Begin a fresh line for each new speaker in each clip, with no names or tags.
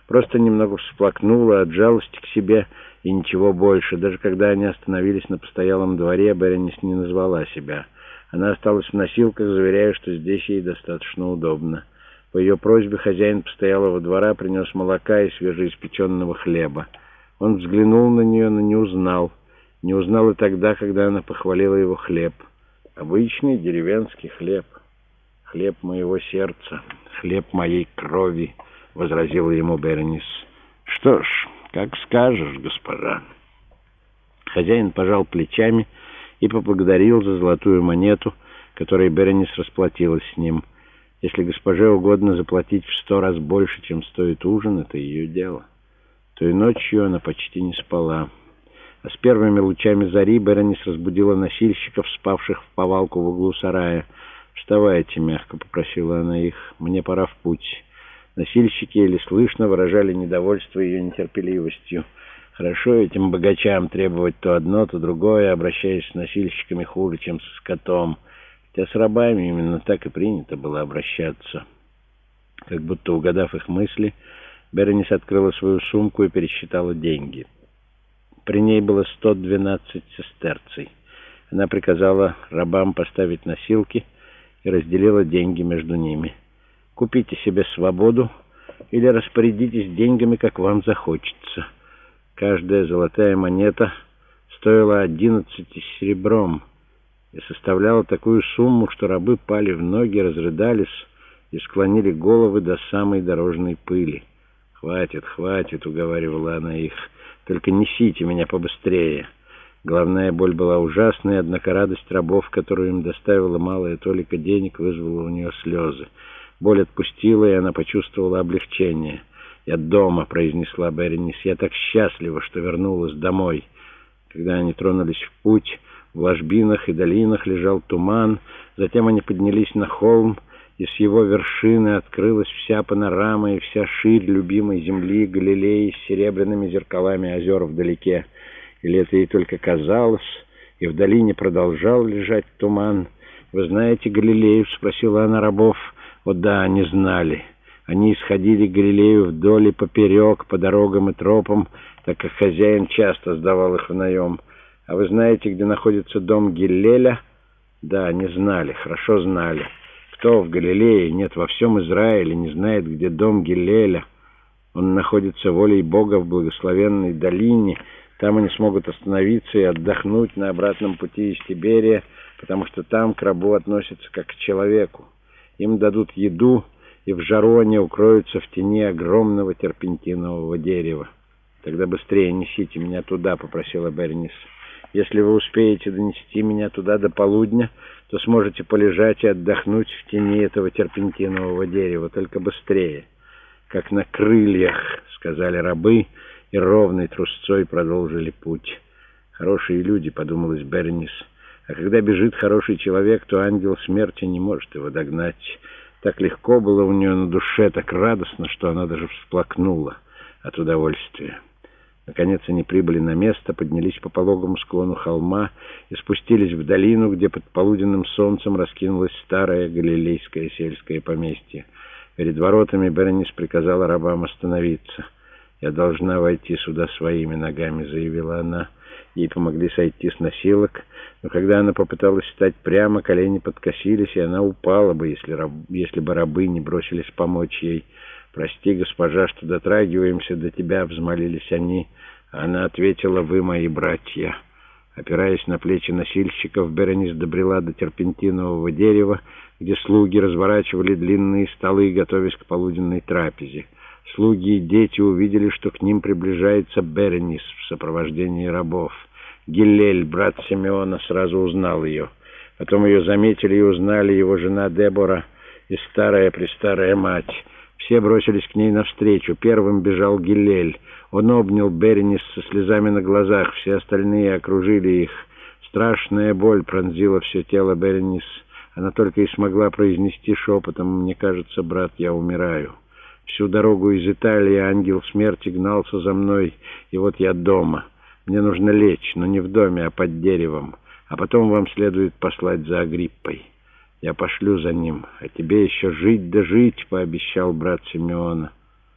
Просто немного всплакнула от жалости к себе и ничего больше. Даже когда они остановились на постоялом дворе, Беренис не назвала себя. Она осталась в носилках, заверяя, что здесь ей достаточно удобно. По ее просьбе хозяин постоялого двора принес молока и свежеиспеченного хлеба. Он взглянул на нее, но не узнал. Не узнал и тогда, когда она похвалила его хлеб. Обычный деревенский хлеб. «Хлеб моего сердца, хлеб моей крови», — возразила ему Беренис. «Что ж, как скажешь, госпожа». Хозяин пожал плечами и поблагодарил за золотую монету, которой Беренис расплатилась с ним. Если госпоже угодно заплатить в 100 раз больше, чем стоит ужин, это ее дело. Той ночью она почти не спала. А с первыми лучами зари Беренис разбудила носильщиков, спавших в повалку в углу сарая. «Вставайте», — мягко попросила она их, — «мне пора в путь». Носильщики еле слышно выражали недовольство ее нетерпеливостью. Хорошо этим богачам требовать то одно, то другое, обращаясь с носильщиками хуже, чем со скотом. Хотя с рабами именно так и принято было обращаться. Как будто угадав их мысли, Беренис открыла свою сумку и пересчитала деньги. При ней было 112 сестерций. Она приказала рабам поставить носилки и разделила деньги между ними. «Купите себе свободу или распорядитесь деньгами, как вам захочется». Каждая золотая монета стоила 11 серебром и составляла такую сумму, что рабы пали в ноги, разрыдались и склонили головы до самой дорожной пыли. «Хватит, хватит», — уговаривала она их, — «только несите меня побыстрее». Головная боль была ужасной, однако радость рабов, которую им доставила малая толика денег, вызвала у нее слезы. Боль отпустила, и она почувствовала облегчение. «Я дома», — произнесла Беренис, — «я так счастлива, что вернулась домой». Когда они тронулись в путь, в ложбинах и долинах лежал туман, затем они поднялись на холм, и с его вершины открылась вся панорама и вся ширь любимой земли Галилеи с серебряными зеркалами озер вдалеке. Или это ей только казалось, и в долине продолжал лежать туман. «Вы знаете Галилею?» — спросила она рабов. «О да, они знали. Они исходили Галилею вдоль и поперек, по дорогам и тропам, так как хозяин часто сдавал их в наем. А вы знаете, где находится дом Гиллеля?» Да, они знали, хорошо знали. Кто в Галилее, нет, во всем Израиле не знает, где дом Гиллеля. Он находится волей Бога в благословенной долине. Там они смогут остановиться и отдохнуть на обратном пути из Тиберия, потому что там к рабу относятся как к человеку. Им дадут еду, и в жару они укроются в тени огромного терпентинового дерева. «Тогда быстрее несите меня туда», — попросила Беренис. «Если вы успеете донести меня туда до полудня, то сможете полежать и отдохнуть в тени этого терпентинового дерева. Только быстрее». «Как на крыльях», — сказали рабы, и ровной трусцой продолжили путь. «Хорошие люди», — подумалась Беренис. «А когда бежит хороший человек, то ангел смерти не может его догнать». Так легко было у нее на душе, так радостно, что она даже всплакнула от удовольствия. Наконец они прибыли на место, поднялись по пологому склону холма и спустились в долину, где под полуденным солнцем раскинулось старое галилейское сельское поместье. Перед воротами Беренис приказала рабам остановиться. «Я должна войти сюда своими ногами», — заявила она. Ей помогли сойти с носилок, но когда она попыталась встать прямо, колени подкосились, и она упала бы, если бы рабы не бросились помочь ей. «Прости, госпожа, что дотрагиваемся до тебя», — взмолились они. Она ответила: «Вы мои братья». Опираясь на плечи носильщиков, Беренис добрела до терпентинового дерева, где слуги разворачивали длинные столы, готовясь к полуденной трапезе. Слуги и дети увидели, что к ним приближается Беренис в сопровождении рабов. Гиллель, брат Симеона, сразу узнал ее. Потом ее заметили и узнали его жена Дебора и старая-престарая мать. Все бросились к ней навстречу. Первым бежал Гиллель. Он обнял Беренис со слезами на глазах. Все остальные окружили их. Страшная боль пронзила все тело Беренис. Она только и смогла произнести шепотом: «Мне кажется, брат, я умираю». Всю дорогу из Италии ангел смерти гнался за мной, и вот я дома. Мне нужно лечь, но не в доме, а под деревом. А потом вам следует послать за Агриппой. Я пошлю за ним, а тебе еще жить да жить», — пообещал брат Симеона.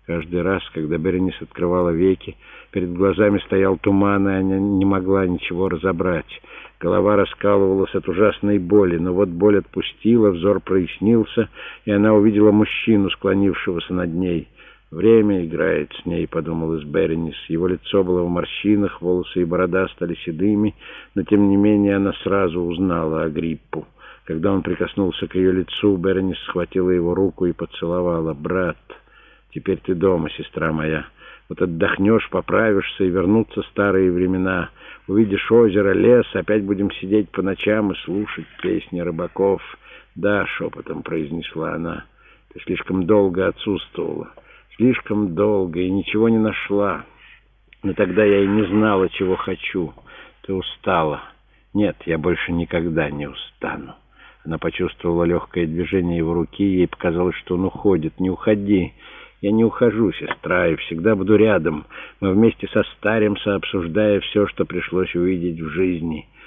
Каждый раз, когда Беренис открывала веки, перед глазами стоял туман, и она не могла ничего разобрать. Голова раскалывалась от ужасной боли, но вот боль отпустила, взор прояснился, и она увидела мужчину, склонившегося над ней. «Время играет с ней», — подумалась Беренис. Его лицо было в морщинах, волосы и борода стали седыми, но тем не менее она сразу узнала Агриппу. Когда он прикоснулся к ее лицу, Беренис схватила его руку и поцеловала. «Брат, теперь ты дома, сестра моя. Вот отдохнешь, поправишься, и вернутся старые времена. Увидишь озеро, лес, опять будем сидеть по ночам и слушать песни рыбаков». «Да», — шепотом произнесла она, — «ты слишком долго отсутствовала. Слишком долго, и ничего не нашла. Но тогда я и не знала, чего хочу. Ты устала. Нет, я больше никогда не устану». Она почувствовала легкое движение его руки, ей показалось, что он уходит. «Не уходи». «Я не ухожу, сестра, и всегда буду рядом. Мы вместе состаримся, обсуждая все, что пришлось увидеть в жизни».